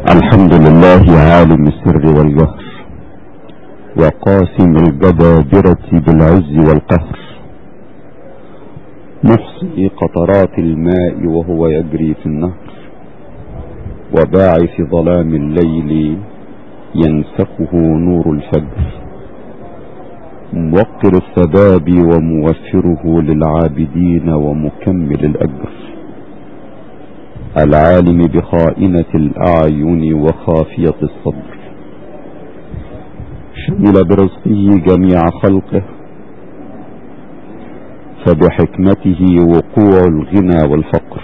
الحمد لله عالم السر والجهر وقاسم الجبابرة بالعز والقهر، محصي قطرات الماء وهو يجري في النهر، وباعث ظلام الليل ينسفه نور الفجر، موقر الثباب وموفره للعابدين ومكمل الأجر، العالم بخائنة الأعين وخافية الصدر، شمل برزقه جميع خلقه، فبحكمته وقوع الغنى والفقر،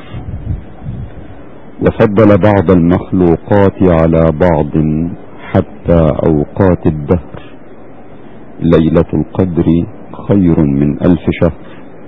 وفضل بعض المخلوقات على بعض حتى أوقات الدهر. ليلة القدر خير من 1000 شهر،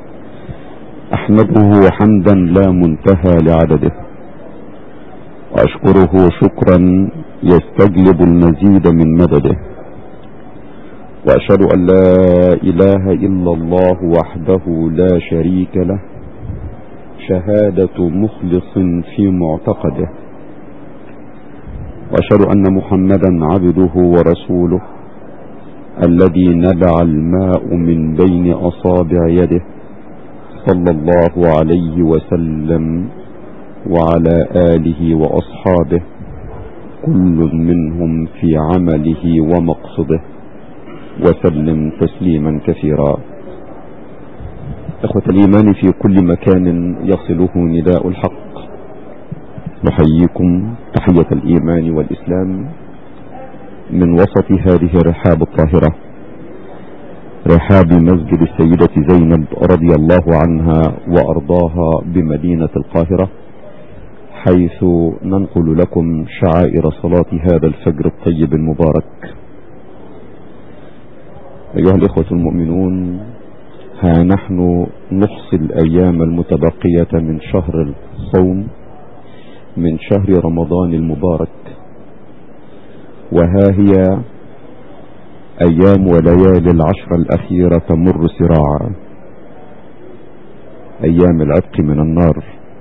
أحمده حمدا لا منتهى لعدده، وأشكره شكرا يستجلب المزيد من مدده، وأشهد أن لا إله إلا الله وحده لا شريك له، شهادة مخلص في معتقده، وأشهد أن محمدا عبده ورسوله الذي نبع الماء من بين أصابع يده، صلى الله عليه وسلم وعلى آله وأصحابه، كل منهم في عمله ومقصده، وسلم تسليما كثيرا. إخوة الإيمان في كل مكان يصله نداء الحق، نحييكم تحية الإيمان والإسلام من وسط هذه الرحاب الطاهرة، رحاب مسجد السيدة زينب رضي الله عنها وأرضاها بمدينة القاهرة، حيث ننقل لكم شعائر صلاة هذا الفجر الطيب المبارك. أيها الإخوة المؤمنون، ها نحن نحصي الأيام المتبقية من شهر الصوم، من شهر رمضان المبارك، وها هي أيام وليالي العشر الأخيرة تمر سراعا، أيام العتق من النار،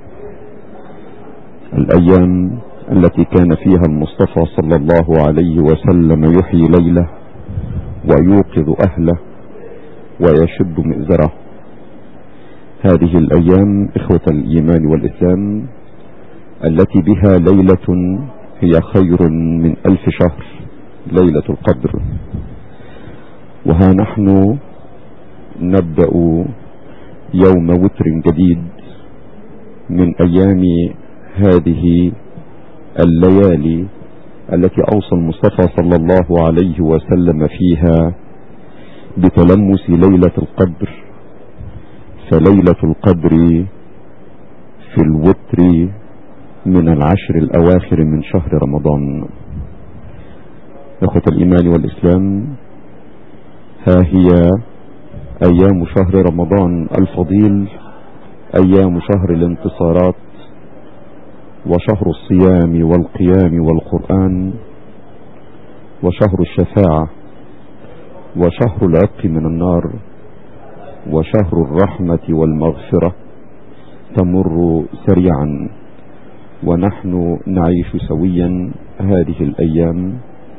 الأيام التي كان فيها المصطفى صلى الله عليه وسلم يحيي ليله ويوقظ أهله ويشد مئزره. هذه الأيام إخوة الإيمان والإسلام التي بها ليلة هي خير من 1000 شهر، ليلة القدر. وها نحن نبدأ يوم وتر جديد من أيام هذه الليالي التي أوصى المصطفى صلى الله عليه وسلم فيها بتلمس ليلة القدر، فليلة القدر في الوتر من العشر الأواخر من شهر رمضان. إخوة الإيمان والإسلام، ها هي أيام شهر رمضان الفضيل، أيام شهر الانتصارات، وشهر الصيام والقيام والقرآن، وشهر الشفاعة، وشهر العتق من النار، وشهر الرحمة والمغفرة، تمر سريعا ونحن نعيش سويا هذه الأيام.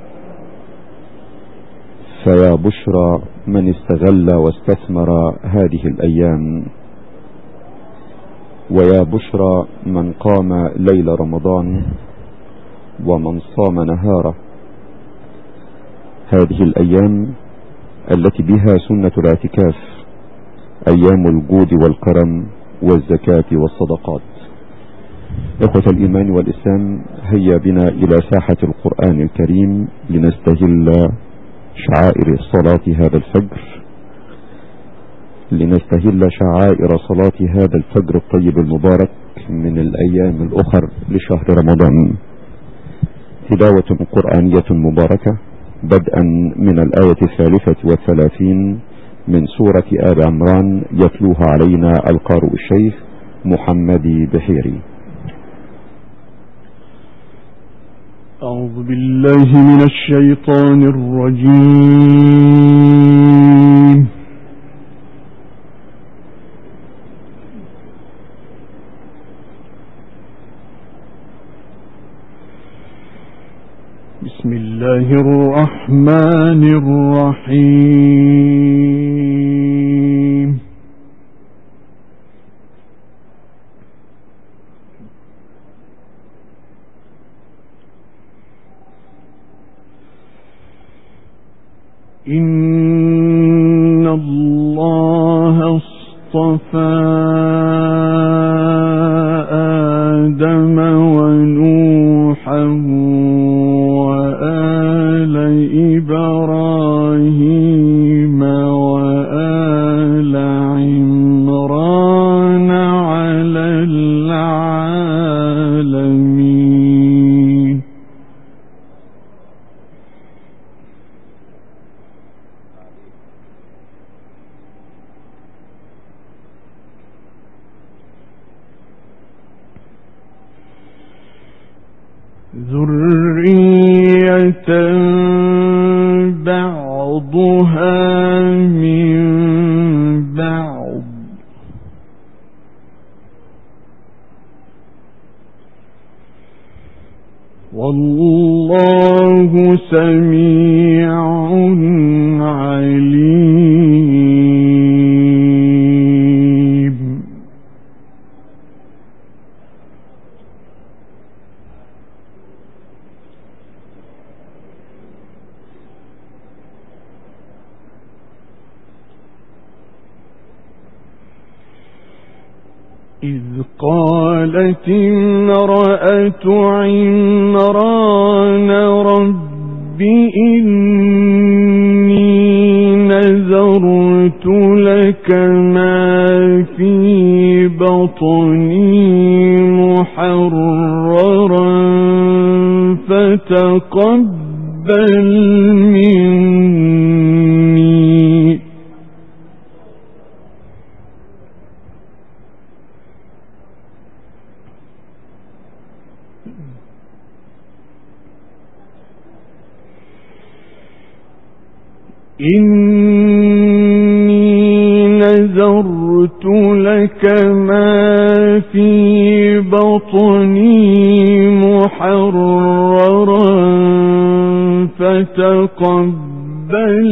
فيا بشرى من استغل واستثمر هذه الأيام، ويا بشرى من قام ليل رمضان ومن صام نهاره. هذه الأيام التي بها سنة الاعتكاف، أيام الجود والكرم والزكاة والصدقات. إخوة الإيمان والإسلام، هيا بنا إلى ساحة القرآن الكريم لنستهل شعائر صلاة هذا الفجر، لنستهل شعائر صلاة هذا الفجر الطيب المبارك من الأيام الأخر لشهر رمضان. تلاوة قرآنية مباركة بدءا من الآية 33 من سورة آل عمران، يتلوها علينا القارئ الشيخ محمد بحيري. أعوذ بالله من الشيطان الرجيم. بسم الله الرحمن الرحيم. إن الله اصطفى آدم ونوحا وآل إبراهيم وآل عمران على العالمين. ذرية بعضها من بعض والله سميع عليم. إذ قالت امرأة عمران رب إني نذرت لك ما في بطني محررا فتقبل مني. إني نذرت لك ما في بطني محررا فتقبل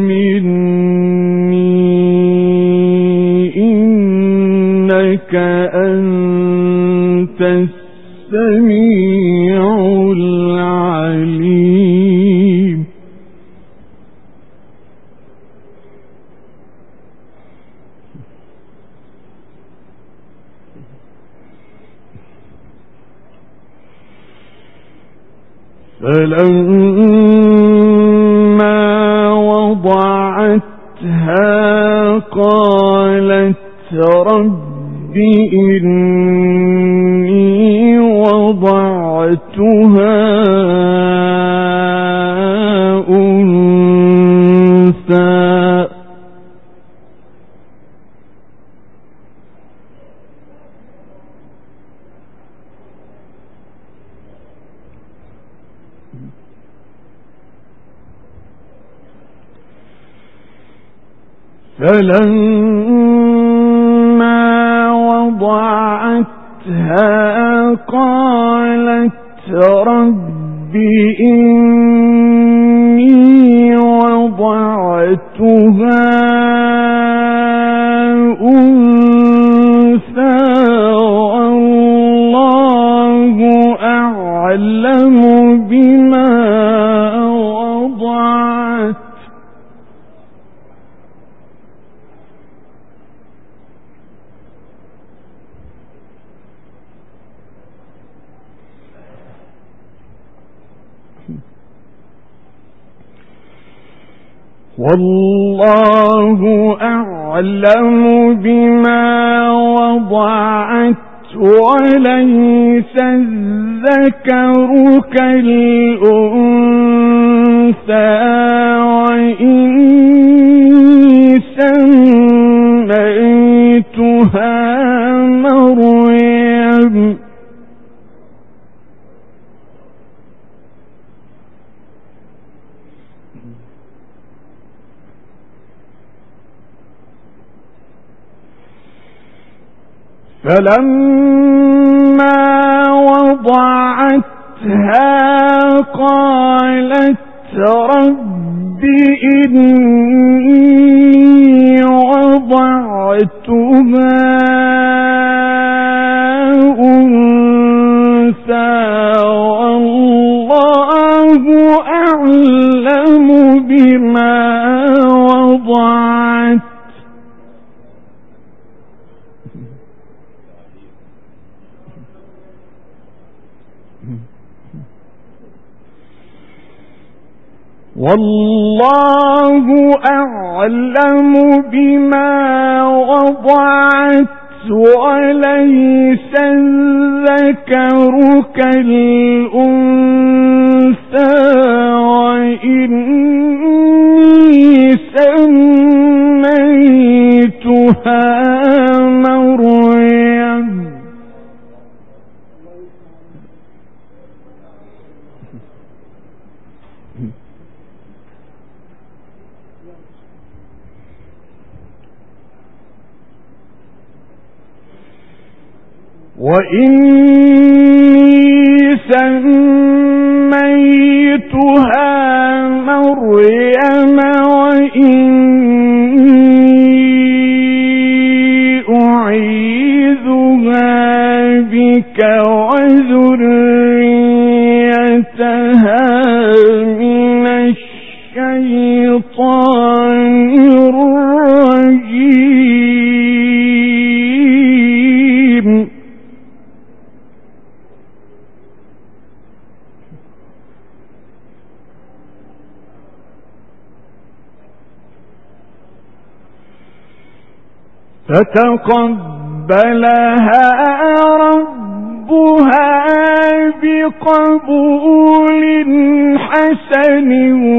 مني إنك أنت السميع العليم. فلما وضعتها قالت رب إني وضعتها أنثى فلما وضعتها قالت رب إني وضعتها أنثى والله أعلم بما وضعت والله أعلم بما وضعت وليس الذكر كالأنثى وإني سميتها مريم فلما وضعتها قالت رب إني وضعتها أنثى والله أعلم بما وضعت والله أعلم بما وضعت وليس الذكر كالأنثى وإني سميتها مريم وإني سميتها مريم وإني أعيذها بك وذريتها من الشيطان الرجيم فتقبلها ربها بقبول حسن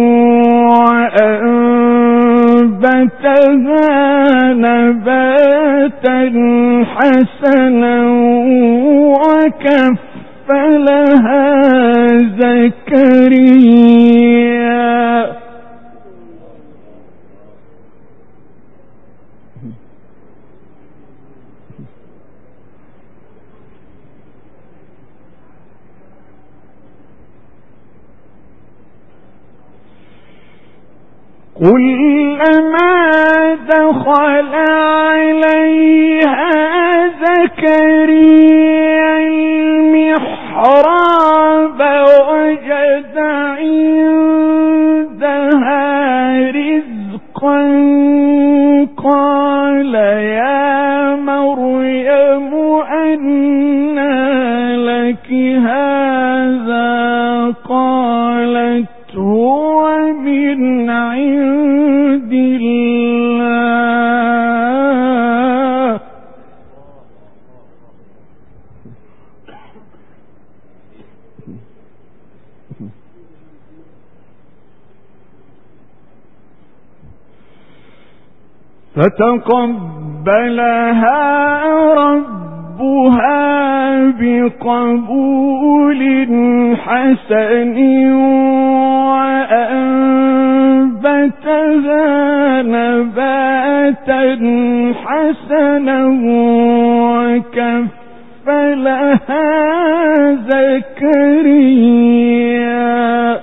وأنبتها نباتا حسنا وكفلها زكريا كلما دخل عليها زكريا المحراب وجد عندها رزقا قال يا مريم أنى لك هذا قالت هو من عند الله فتقبلها ربها بقبول حسن وأنبتها نباتا حسنا وكفلها زكريا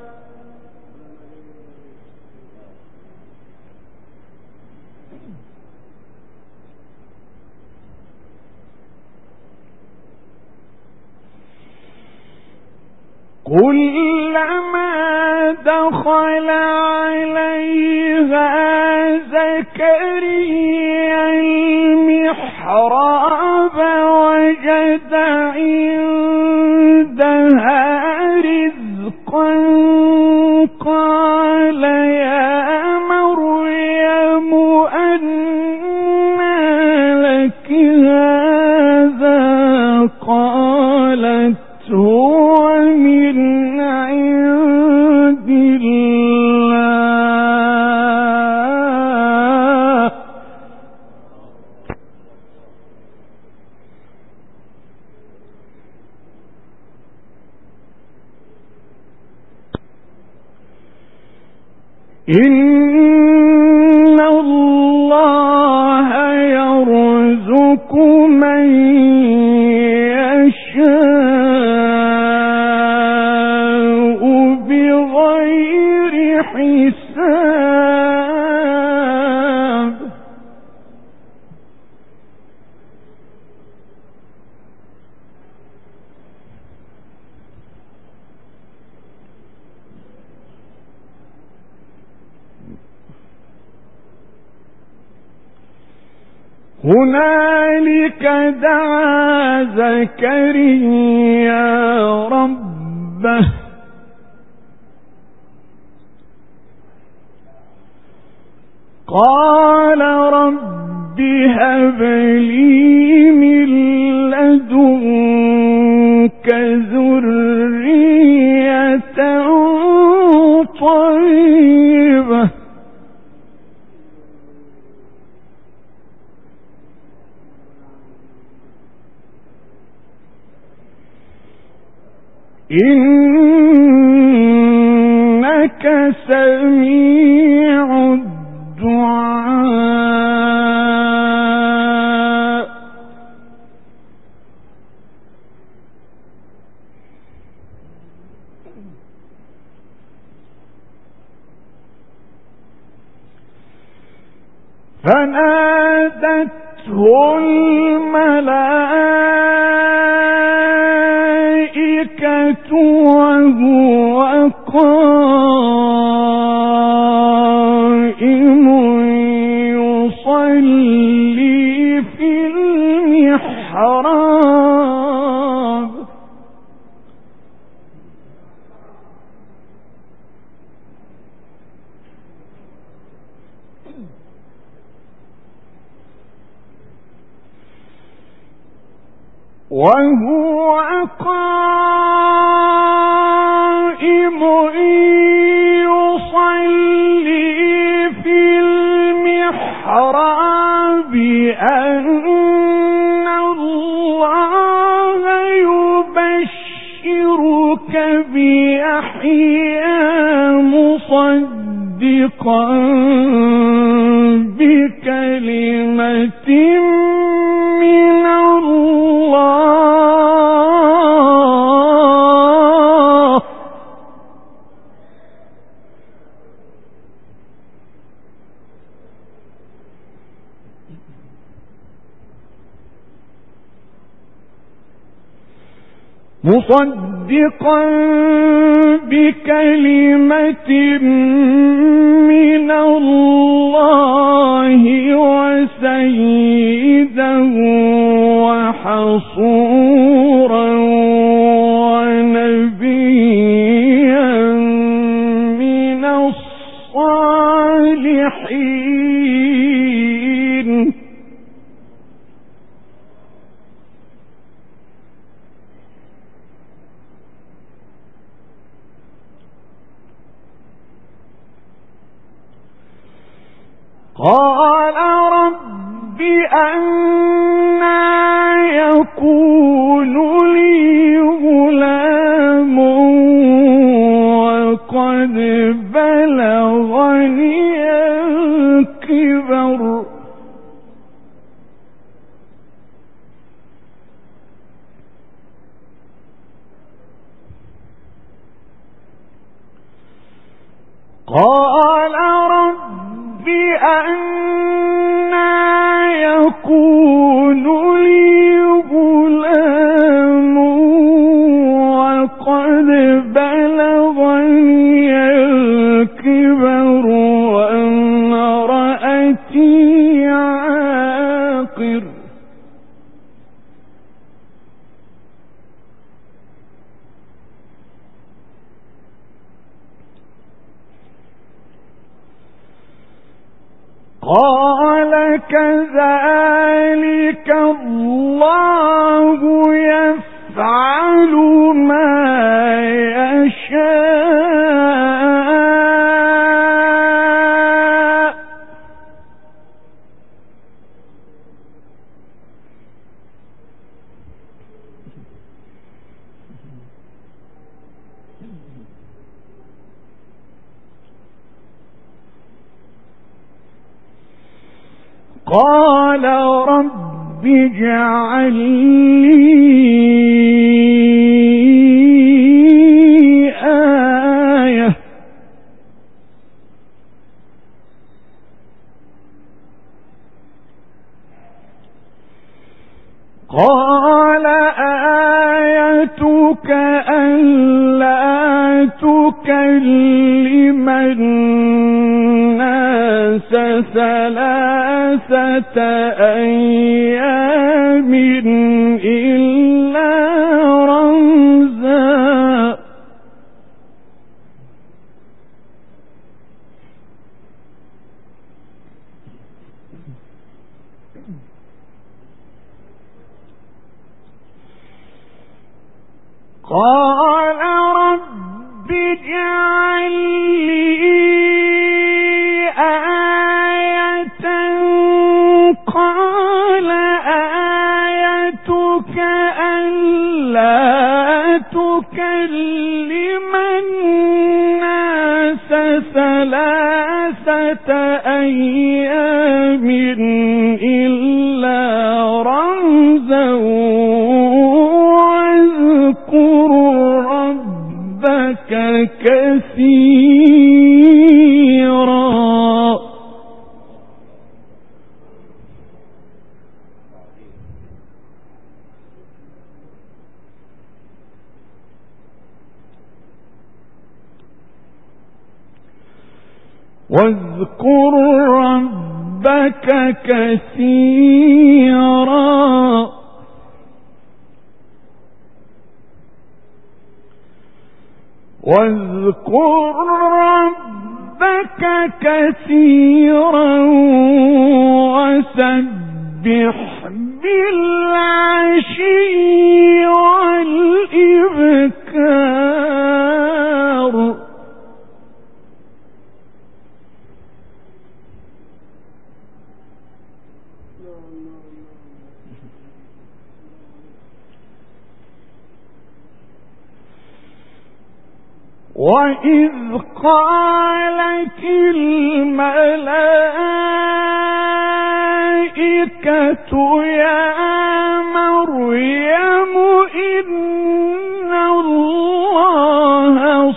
كلما دخل عليها زكريا المحراب وجد عندها رزقا قال يا مريم أنى لك هذا قالت هو من عند الله إن الله يرزق من يشاء هنالك دعا زكريا ربه قال رب هب لي من لدنك ذرية طيبة إنك سميع الدعاء فنادته الملائكة وهو قائم يصلي في المحراب وهو قائم يصلي في المحراب أن الله يبشرك بيحيى مصدقا بكلمة من الله مصدقا بكلمة من الله وسيدا وحصورا ونبيا من الصالحين قال رب أنى يكون لي غلام وقد بلغني الكبر قال رب أنى يكون لي غلام وقد بلغني الكبر وامرأتي عاقر قال كذلك الله يفعل ما يشاء قال رب اجعل لي آية قال آيتك ألا تكلم الناس 3 أيام إلا رمزا. قال رب اجعل لي آية. قال آيتك ألا تكلم الناس 3 أيام إلا رمزا واذكر ربك كثيرا. واذكر ربك كثيرا. واذكر ربك كثيرا وسبح بالعشي والإبكار. وإذ قالت الملائكة يا مريم إن الله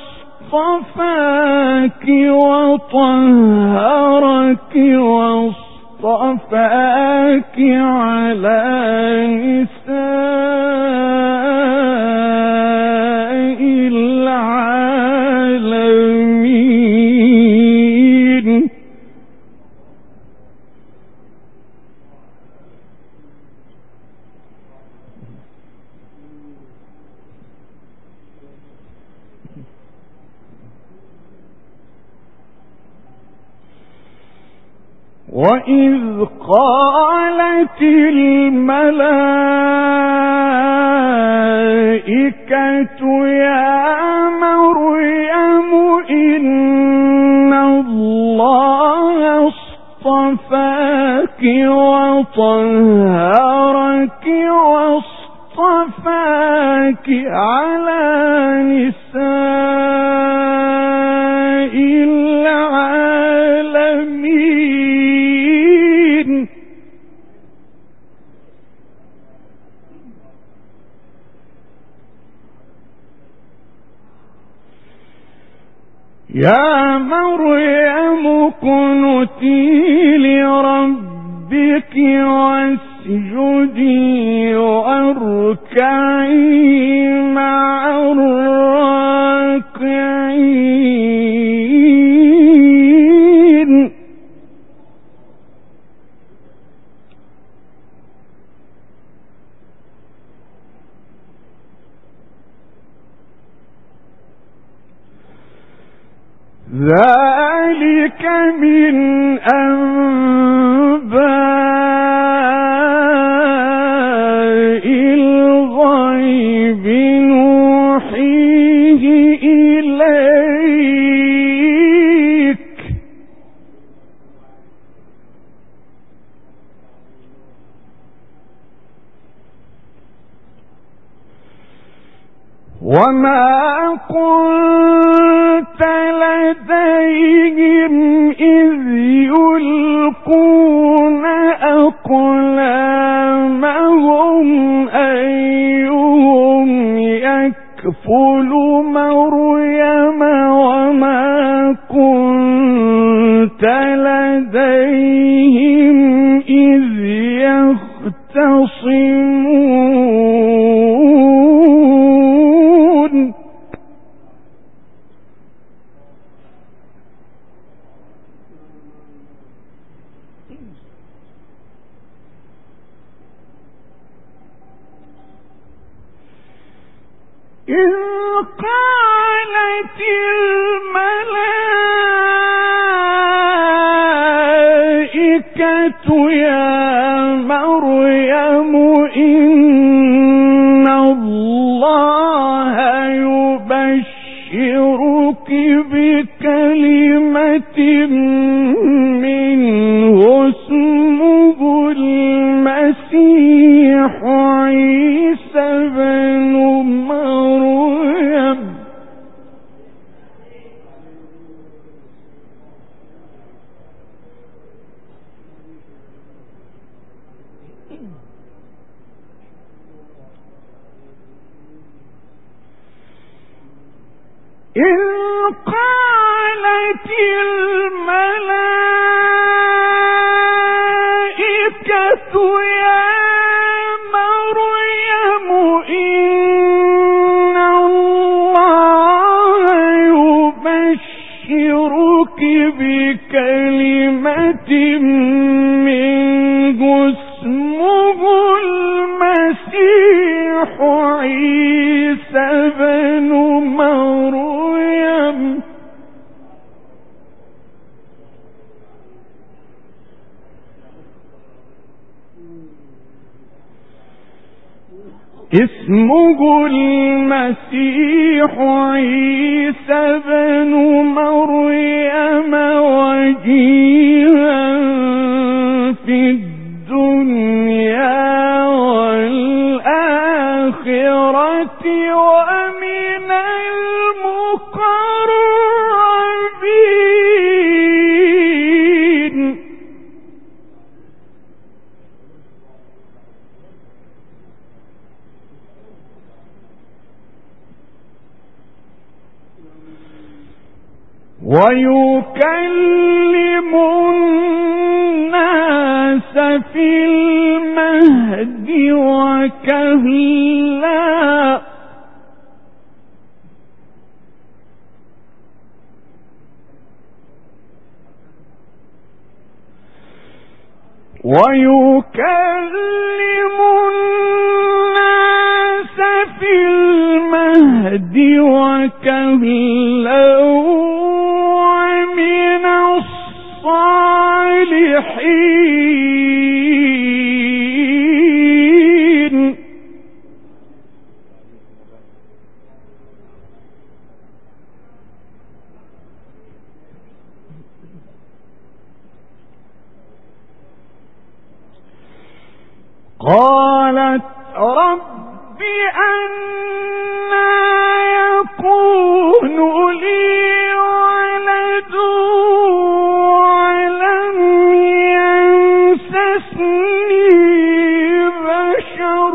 اصطفاك وطهرك واصطفاك على نساء العالمين. وإذ قالت الملائكة يا مريم إن الله اصطفاك وطهرك واصطفاك على نساء العالمين. يا مريم اقنتي لربك واسجدي واركعي مع الراكعين. ذلك من أنباء الغيب نوحيه إليك. وما كنت لديهم إذ يلقون أقلامهم أيهم يكفل مريم وما كنت لديهم إذ يختصمون. إذ قالت الملائكة يا مريم إن الله يبشرك بكلمة منه اسمه المسيح عيسى بن مريم إذ قالت الملائكة يا مريم إن الله يبشرك بكلمة منه اسمه المسيح عيسى بن مريم اسمه المسيح عيسى بن مريم وجيها في الدنيا والآخرة ومن المقربين ويكلم الناس في المهد وكهلا ويكلم الناس في المهد وكهلا ومن الصالحين قالت رب أنى يكون لي ولد ولم يمسسني بشر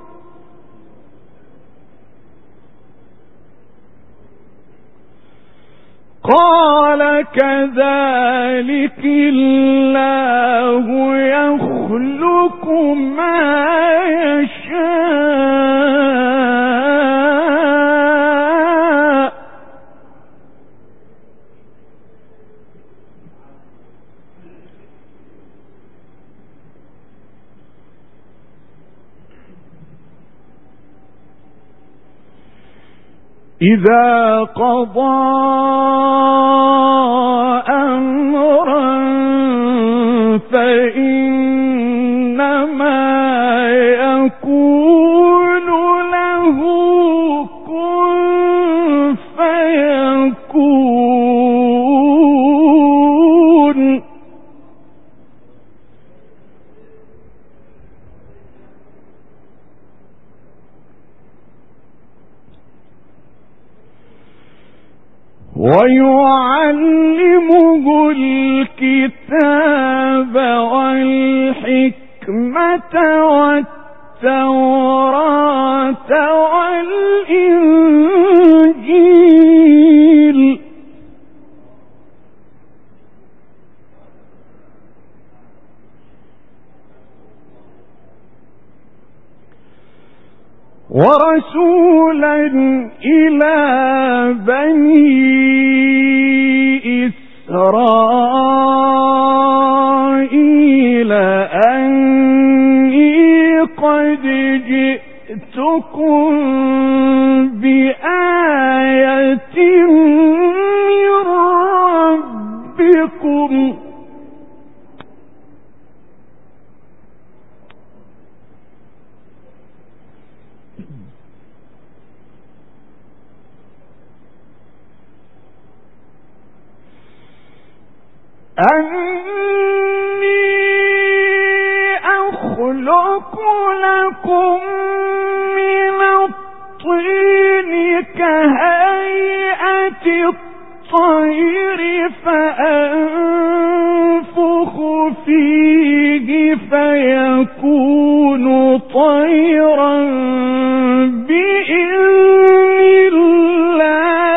قال كذلك الله يخلق ما يشاء إذا قضى أمرا فإنما يقول له كن فيكون ويعلمه الكتاب والحكمة والتوراة والإنجيل ورسولا إلى بني إسرائيل أني قد جئتكم بآية أني أخلق لكم من الطين كهيئة الطير فأنفخ فيه فيكون طيرا بإذن الله.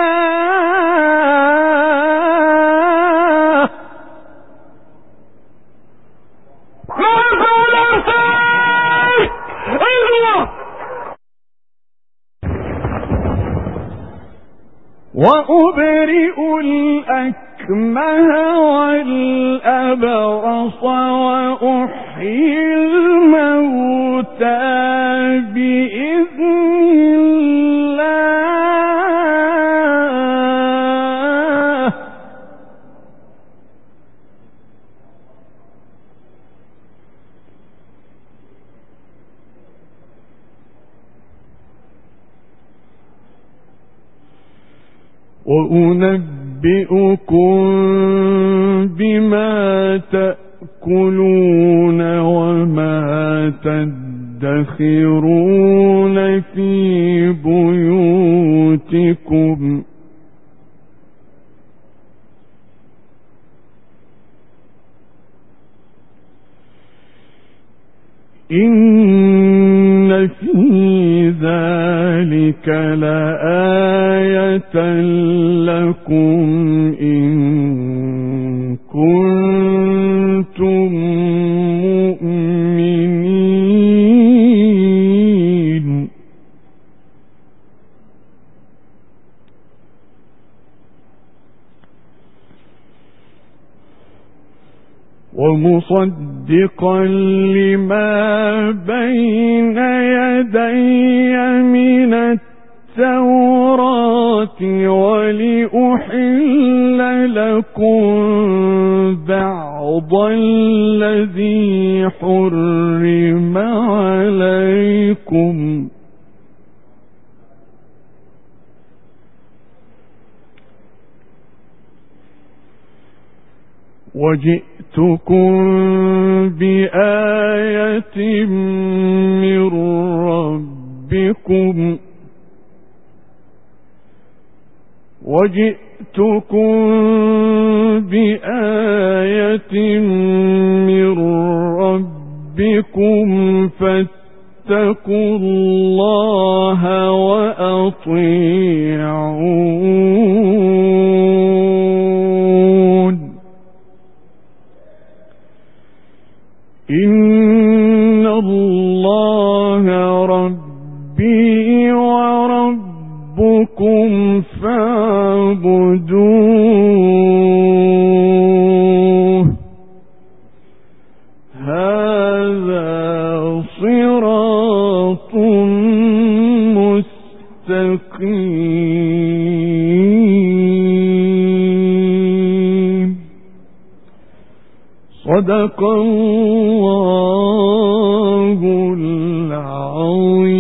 وأبرئ الأكمه والأبرص وأحيي الموتى بإذن الله. وأنبئكم بما تأكلون وما تدخرون في بيوتكم إن في ذلك لآية لكم إن كنتم مؤمنين. ومصدقا لما بين يدي من التوراة ولأحل لكم بعض الذي حرم عليكم وجئتكم بآية من ربكم فاتقوا الله وأطيعون. إن الله ربي وربكم فاعبدوه هذا صراط مستقيم. صدق الله العظيم.